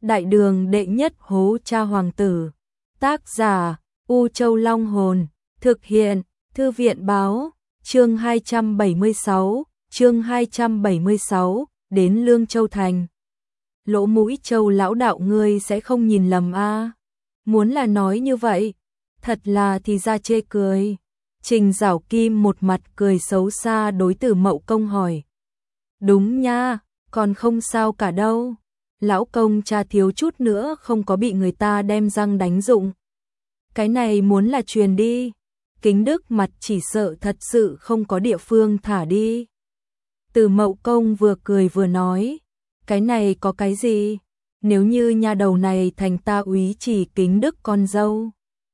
Đại đường đệ nhất hố cha hoàng tử. Tác giả U Châu Long Hồn. Thực hiện Thư viện báo. Chương 276, đến Lương Châu Thành. Lỗ Mũi Châu lão đạo ngươi sẽ không nhìn lầm a. Muốn là nói như vậy, thật là thì ra chê cười. Trình Giảo Kim một mặt cười xấu xa đối Tử Mậu Công hỏi. Đúng nha, còn không sao cả đâu. Lão công cha thiếu chút nữa không có bị người ta đem răng đánh rụng. Cái này muốn là truyền đi, Kính Đức mặt chỉ sợ thật sự không có địa phương thả đi. Tử Mậu Công vừa cười vừa nói, cái này có cái gì, nếu như nha đầu này thành ta úy chỉ Kính Đức con dâu,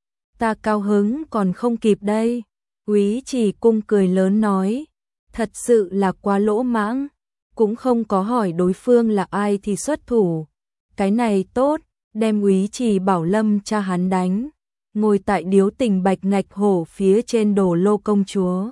ta cao hứng còn không kịp đây. Úy chỉ cung cười lớn nói, thật sự là quá lỗ mãng, cũng không có hỏi đối phương là ai thì xuất thủ. Cái này tốt, đem úy chỉ Bảo Lâm cha hắn đánh, ngồi tại điếu tình bạch ngạch hổ phía trên Đồ Lô công chúa.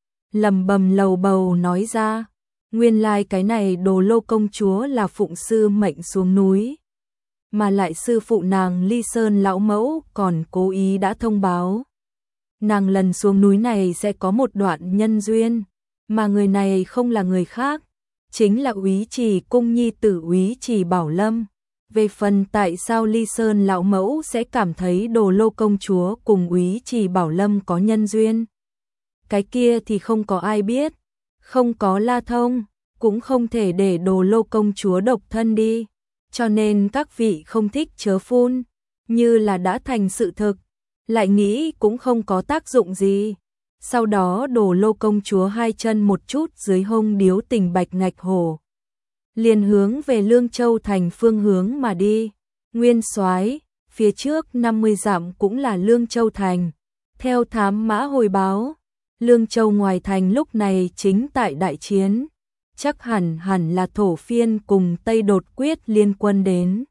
Lầm bầm lầu bầu nói ra, nguyên lai cái này Đồ Lô công chúa là phụng sư mệnh xuống núi, mà lại sư phụ nàng Ly Sơn lão mẫu còn cố ý đã thông báo. Nàng lần xuống núi này sẽ có một đoạn nhân duyên, mà người này không là người khác, chính là úy chỉ cung nhi tử úy chỉ Bảo Lâm. Về phần tại sao Ly Sơn lão mẫu sẽ cảm thấy Đồ Lô công chúa cùng úy chỉ Bảo Lâm có nhân duyên, cái kia thì không có ai biết, không có la thông, cũng không thể để Đồ Lô công chúa độc thân đi, cho nên các vị không thích chớ phun, như là đã thành sự thực, lại nghĩ cũng không có tác dụng gì. Sau đó Đồ Lô công chúa hai chân một chút dưới hông điếu tình bạch ngạch hổ, liền hướng về Lương Châu Thành phương hướng mà đi. Nguyên soái, phía trước 50 dặm cũng là Lương Châu Thành. Theo thám mã hồi báo, Lương Châu ngoài thành lúc này chính tại đại chiến, chắc hẳn là thổ phiên cùng Tây Đột quyết liên quân đến.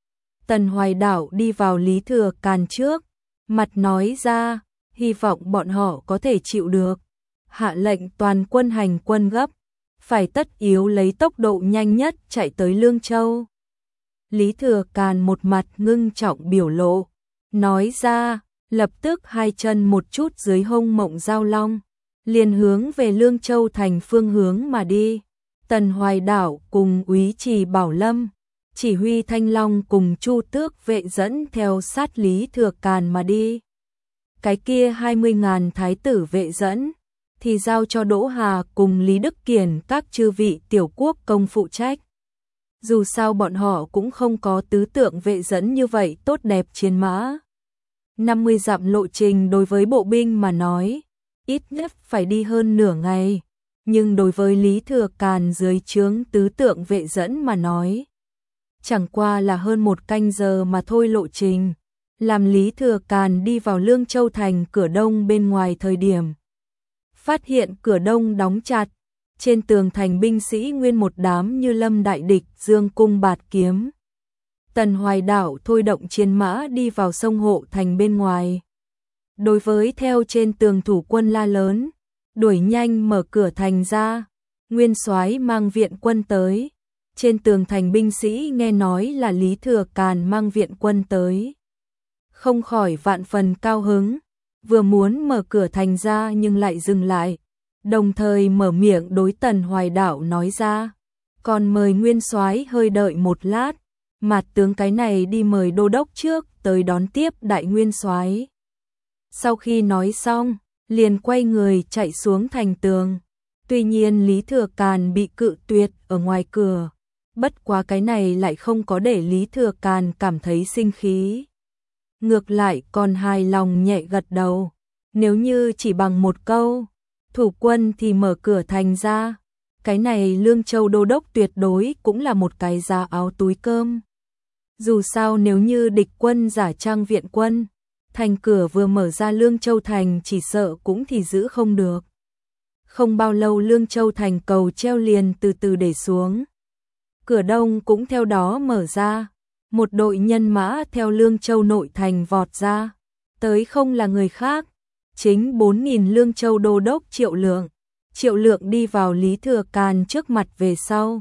Tần Hoài Đảo đi vào Lý Thừa Càn trước, mặt nói ra, hy vọng bọn họ có thể chịu được, hạ lệnh toàn quân hành quân gấp, phải tất yếu lấy tốc độ nhanh nhất chạy tới Lương Châu. Lý Thừa Càn một mặt ngưng trọng biểu lộ, nói ra, lập tức hai chân một chút dưới hông Mộng Giao Long, liền hướng về Lương Châu Thành phương hướng mà đi. Tần Hoài Đảo cùng úy chỉ Bảo Lâm, chỉ huy Thanh Long cùng Chu Tước vệ dẫn theo sát Lý Thừa Càn mà đi. Cái kia 20.000 thái tử vệ dẫn thì giao cho Đỗ Hà cùng Lý Đức Kiền các chư vị tiểu quốc công phụ trách. Dù sao bọn họ cũng không có tứ tượng vệ dẫn như vậy tốt đẹp chiến mã. 50 dặm lộ trình đối với bộ binh mà nói, ít nhất phải đi hơn nửa ngày, nhưng đối với Lý Thừa Càn dưới trướng tứ tượng vệ dẫn mà nói, chẳng qua là hơn một canh giờ mà thôi lộ trình. Làm Lý Thừa Càn đi vào Lương Châu Thành cửa đông bên ngoài thời điểm, phát hiện cửa đông đóng chặt, trên tường thành binh sĩ nguyên một đám như lâm đại địch dương cung bạt kiếm. Tần Hoài Đảo thôi động chiến mã đi vào sông hộ thành bên ngoài. Đối với theo trên tường thủ quân la lớn, đuổi nhanh mở cửa thành ra, nguyên soái mang viện quân tới. Trên tường thành binh sĩ nghe nói là Lý Thừa Càn mang viện quân tới, không khỏi vạn phần cao hứng, vừa muốn mở cửa thành ra nhưng lại dừng lại, đồng thời mở miệng đối Tần Hoài Đảo nói ra, còn mời nguyên soái hơi đợi một lát, mặt tướng cái này đi mời đô đốc trước tới đón tiếp đại nguyên soái. Sau khi nói xong, liền quay người chạy xuống thành tường. Tuy nhiên Lý Thừa Càn bị cự tuyệt ở ngoài cửa, bất quá cái này lại không có để Lý Thừa Càn cảm thấy sinh khí, ngược lại còn hài lòng nhẹ gật đầu. Nếu như chỉ bằng một câu, thủ quân thì mở cửa thành ra, cái này Lương Châu đô đốc tuyệt đối cũng là một cái giá áo túi cơm. Dù sao nếu như địch quân giả trang viện quân, thành cửa vừa mở ra Lương Châu Thành chỉ sợ cũng thì giữ không được. Không bao lâu Lương Châu Thành cầu treo liền từ từ để xuống, cửa đông cũng theo đó mở ra. Một đội nhân mã theo Lương Châu nội thành vọt ra, tới không là người khác, chính 4.000 Lương Châu đô đốc Triệu Lượng. Triệu Lượng đi vào Lý Thừa Càn trước mặt về sau,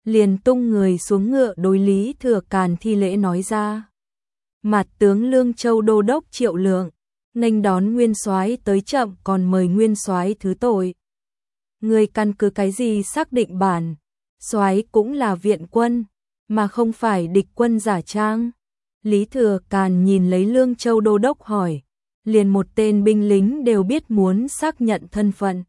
liền tung người xuống ngựa đối Lý Thừa Càn thi lễ nói ra. Mạt tướng Lương Châu đô đốc Triệu Lượng, nghênh đón nguyên soái tới chậm, còn mời nguyên soái thứ tội. Người căn cứ cái gì xác định bản soái cũng là viện quân, mà không phải địch quân giả trang? Lý Thừa Càn nhìn lấy Lương Châu đô đốc hỏi, liền một tên binh lính đều biết muốn xác nhận thân phận.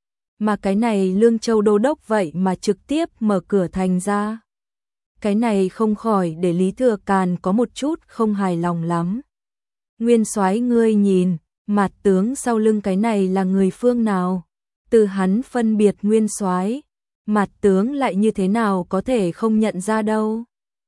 Mà cái này Lương Châu đô đốc vậy mà trực tiếp mở cửa thành ra. Cái này không khỏi để Lý Thừa Càn có một chút không hài lòng lắm. Nguyên soái ngươi nhìn, Mạt tướng sau lưng cái này là người phương nào? Từ hắn phân biệt nguyên soái, Mạt tướng lại như thế nào có thể không nhận ra đâu.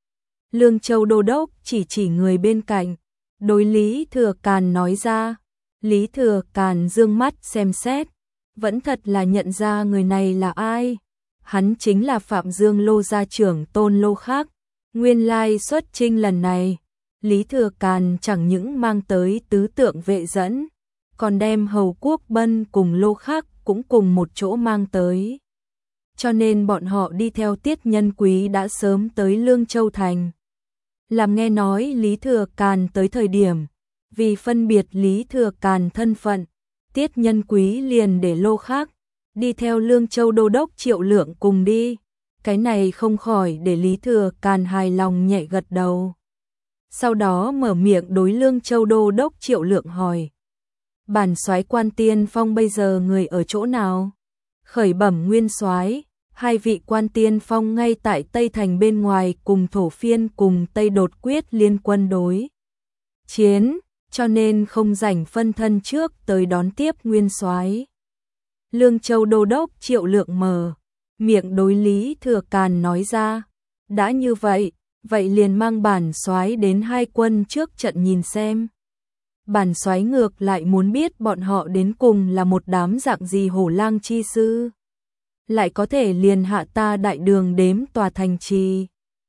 Lương Châu đô đốc chỉ người bên cạnh, đối Lý Thừa Càn nói ra. Lý Thừa Càn dương mắt xem xét, vẫn thật là nhận ra người này là ai. Hắn chính là Phạm Dương Lô gia trưởng Tôn Lô Khác. Nguyên lai xuất chinh lần này, Lý Thừa Càn chẳng những mang tới tứ tượng vệ dẫn, còn đem Hầu Quốc Bân cùng Lô Khác cũng cùng một chỗ mang tới. Cho nên bọn họ đi theo Tiết Nhân Quý đã sớm tới Lương Châu Thành. Làm nghe nói Lý Thừa Càn tới thời điểm, vì phân biệt Lý Thừa Càn thân phận, Tiết Nhân Quý liền để Lô Khác đi theo Lương Châu đô đốc Triệu Lượng cùng đi. Cái này không khỏi để Lý Thừa Càn hài lòng nhẹ gật đầu. Sau đó mở miệng đối Lương Châu đô đốc Triệu Lượng hỏi: bản soái Quan Tiên Phong bây giờ người ở chỗ nào? Khởi bẩm nguyên soái, hai vị Quan Tiên Phong ngay tại Tây Thành bên ngoài cùng thổ phiên cùng Tây Đột Quyết liên quân đối chiến, cho nên không rảnh phân thân trước tới đón tiếp nguyên soái. Lương Châu đô đốc Triệu Lượng mở miệng đối Lý Thừa Càn nói ra. Đã như vậy, vậy liền mang bản soái đến hai quân trước trận nhìn xem. Bản soái ngược lại muốn biết bọn họ đến cùng là một đám dạng gì hổ lang chi sư, lại có thể liền hạ ta đại đường đếm tòa thành trì.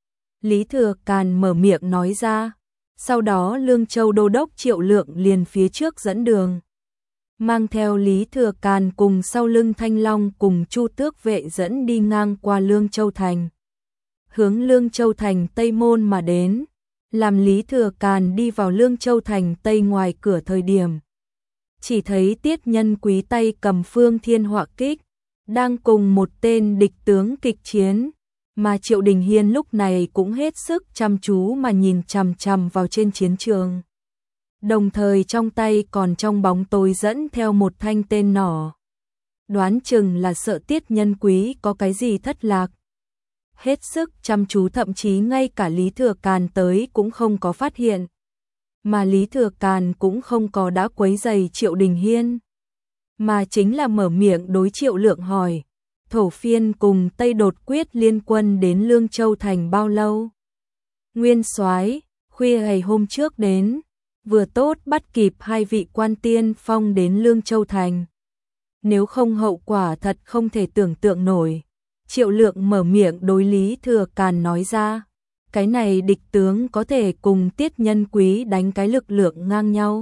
Lý Thừa Càn mở miệng nói ra. Sau đó Lương Châu đô đốc Triệu Lượng liền phía trước dẫn đường, mang theo Lý Thừa Càn cùng sau lưng Thanh Long cùng Chu Tước vệ dẫn đi ngang qua Lương Châu Thành, hướng Lương Châu Thành Tây Môn mà đến. Làm Lý Thừa Càn đi vào Lương Châu Thành Tây ngoài cửa thời điểm, chỉ thấy Tiết Nhân Quý tay cầm Phương Thiên Họa Kích, đang cùng một tên địch tướng kịch chiến, mà Triệu Đình Hiên lúc này cũng hết sức chăm chú mà nhìn chằm chằm vào trên chiến trường. Đồng thời trong tay còn trong bóng tối dẫn theo một thanh tên nỏ. Đoán chừng là sợ Tiết Nhân Quý có cái gì thất lạc. Hết sức chăm chú, thậm chí ngay cả Lý Thừa Càn tới cũng không có phát hiện. Mà Lý Thừa Càn cũng không có đã quấy rầy Triệu Đình Hiên, mà chính là mở miệng đối Triệu Lượng hỏi: thổ phiên cùng Tây Đột Quyết liên quân đến Lương Châu Thành bao lâu? Nguyên soái, khuya ngày hôm trước đến, vừa tốt bắt kịp hai vị Quan Tiên Phong đến Lương Châu Thành. Nếu không hậu quả thật không thể tưởng tượng nổi. Triệu Lượng mở miệng đối Lý Thừa Càn nói ra. Cái này địch tướng có thể cùng Tiết Nhân Quý đánh cái lực lượng ngang nhau,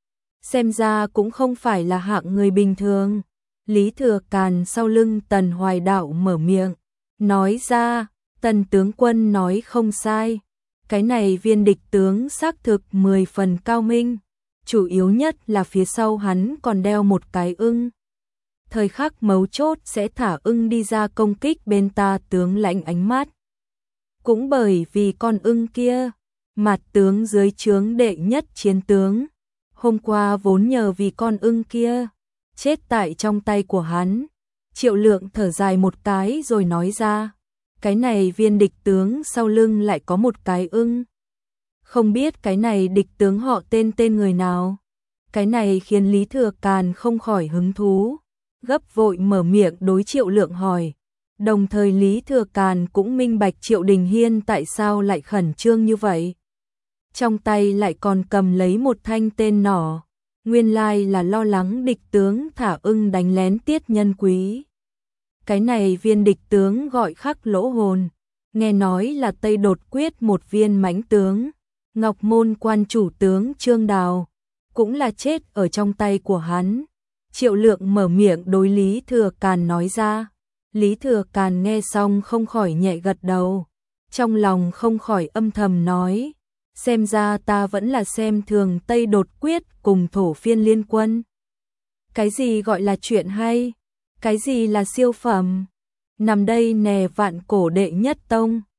xem ra cũng không phải là hạng người bình thường. Lý Thừa Càn sau lưng Tần Hoài Đạo mở miệng nói ra. Tần tướng quân nói không sai, cái này viên địch tướng xác thực 10 phần cao minh, chủ yếu nhất là phía sau hắn còn đeo một cái ưng. Thời khắc mấu chốt sẽ thả ưng đi ra công kích bên ta tướng lãnh ánh mắt. Cũng bởi vì con ưng kia, Mạt tướng dưới trướng đệ nhất chiến tướng, hôm qua vốn nhờ vì con ưng kia chết tại trong tay của hắn. Triệu Lượng thở dài một cái rồi nói ra. Cái này viên địch tướng sau lưng lại có một cái ưng. Không biết cái này địch tướng họ tên người nào. Cái này khiến Lý Thừa Càn không khỏi hứng thú, gấp vội mở miệng đối Triệu Lượng hỏi. Đồng thời Lý Thừa Càn cũng minh bạch Triệu Đình Hiên tại sao lại khẩn trương như vậy. Trong tay lại còn cầm lấy một thanh tên nỏ, nguyên lai là lo lắng địch tướng thả ưng đánh lén Tiết Nhân Quý. Cái này viên địch tướng gọi Khắc Lỗ Hồn, nghe nói là Tây Đột Quyết một viên mãnh tướng, Ngọc Môn quan chủ tướng Trương Đào, cũng là chết ở trong tay của hắn. Triệu Lượng mở miệng đối Lý Thừa Càn nói ra. Lý Thừa Càn nghe xong không khỏi nhẹ gật đầu, trong lòng không khỏi âm thầm nói, xem ra ta vẫn là xem thường Tây Đột Quyết cùng Thổ Phiên liên quân. Cái gì gọi là chuyện hay? Cái gì là siêu phẩm? Nằm đây nè vạn cổ đệ nhất tông.